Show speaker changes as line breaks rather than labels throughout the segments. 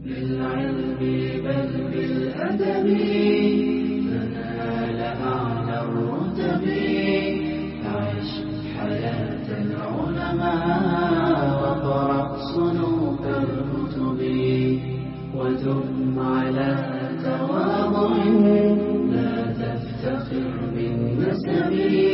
بالعلم بل بالأدب تنال أعلى الرتب. عش حياة العلماء واقرأ صنوف الكتب ودم على تواضع لا تفتخر بالنسب.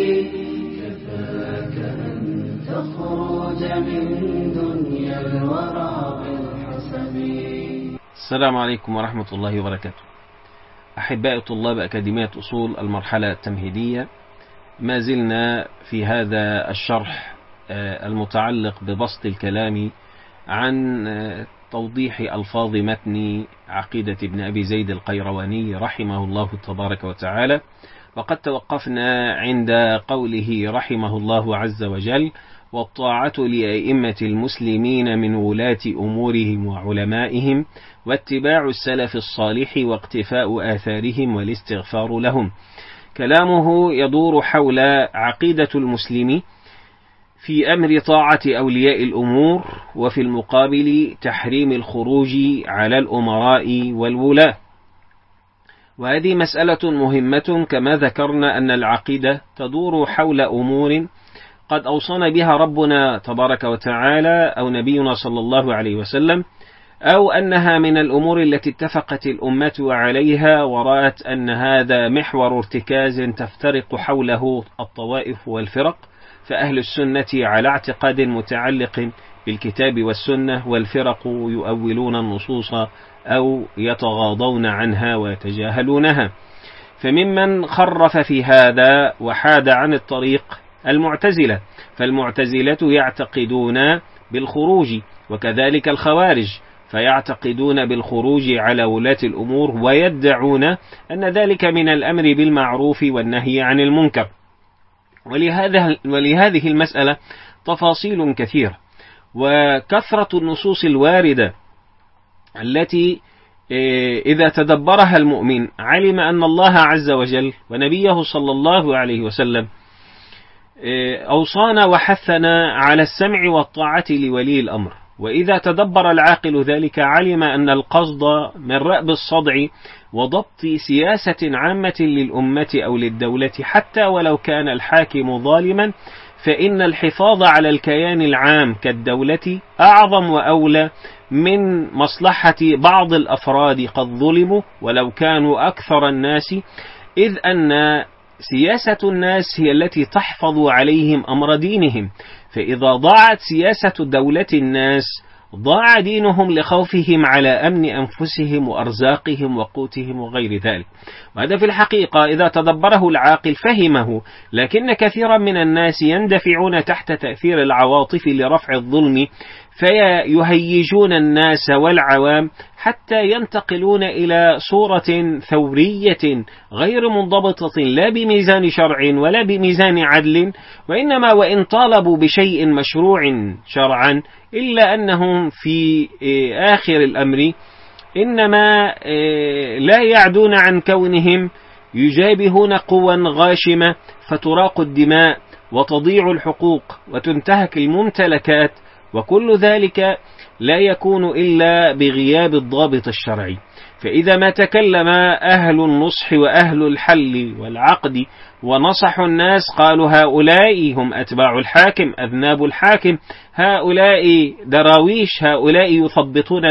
كفاك أن تخرج من دنيا الورى بالحسب.
السلام عليكم ورحمة الله وبركاته. أحباء طلاب أكاديمية أصول المرحلة التمهيدية، ما زلنا في هذا الشرح المتعلق ببسط الكلام عن توضيح ألفاظ متن عقيدة ابن أبي زيد القيرواني رحمه الله تبارك وتعالى. وقد توقفنا عند قوله رحمه الله عز وجل: والطاعة لأئمة المسلمين من ولاة أمورهم وعلمائهم، واتباع السلف الصالح واقتفاء آثارهم والاستغفار لهم. كلامه يدور حول عقيدة المسلم في أمر طاعة أولياء الأمور، وفي المقابل تحريم الخروج على الأمراء والولاة. وهذه مسألة مهمة، كما ذكرنا أن العقيدة تدور حول أمور قد أوصانا بها ربنا تبارك وتعالى أو نبينا صلى الله عليه وسلم، أو أنها من الأمور التي اتفقت الأمة عليها ورأت أن هذا محور ارتكاز تفترق حوله الطوائف والفرق. فأهل السنة على اعتقاد متعلق بالكتاب والسنة، والفرق يؤولون النصوص أو يتغاضون عنها ويتجاهلونها. فممن خرف في هذا وحاد عن الطريق المعتزلة، فالمعتزلة يعتقدون بالخروج، وكذلك الخوارج فيعتقدون بالخروج على ولاة الأمور، ويدعون أن ذلك من الأمر بالمعروف والنهي عن المنكر. ولهذه المسألة تفاصيل كثيرة، وكثرة النصوص الواردة التي إذا تدبرها المؤمن علم أن الله عز وجل ونبيه صلى الله عليه وسلم أوصانا وحثنا على السمع والطاعة لولي الأمر. وإذا تدبر العاقل ذلك علم أن القصد من رأب الصدع وضبط سياسة عامة للأمة أو للدولة، حتى ولو كان الحاكم ظالما، فإن الحفاظ على الكيان العام كالدولة أعظم وأولى من مصلحة بعض الأفراد قد ظلموا ولو كانوا أكثر الناس، إذ أن سياسة الناس هي التي تحفظ عليهم أمر دينهم. فإذا ضاعت سياسة دولة الناس ضاع دينهم لخوفهم على أمن أنفسهم وأرزاقهم وقوتهم وغير ذلك. وهذا في الحقيقة إذا تدبره العاقل فهمه، لكن كثيرا من الناس يندفعون تحت تأثير العواطف لرفع الظلم، فيهيجون الناس والعوام حتى ينتقلون إلى صورة ثورية غير منضبطة لا بميزان شرع ولا بميزان عدل، وإنما وإن طالبوا بشيء مشروع شرعا إلا أنهم في آخر الأمر إنما لا يعدون عن كونهم يجابهون قوى غاشمة فتراق الدماء وتضيع الحقوق وتنتهك الممتلكات، وكل ذلك لا يكون إلا بغياب الضابط الشرعي. فإذا ما تكلم أهل النصح وأهل الحل والعقد ونصحوا الناس قالوا هؤلاء هم أتباع الحاكم، أذناب الحاكم، هؤلاء دراويش، هؤلاء يثبطون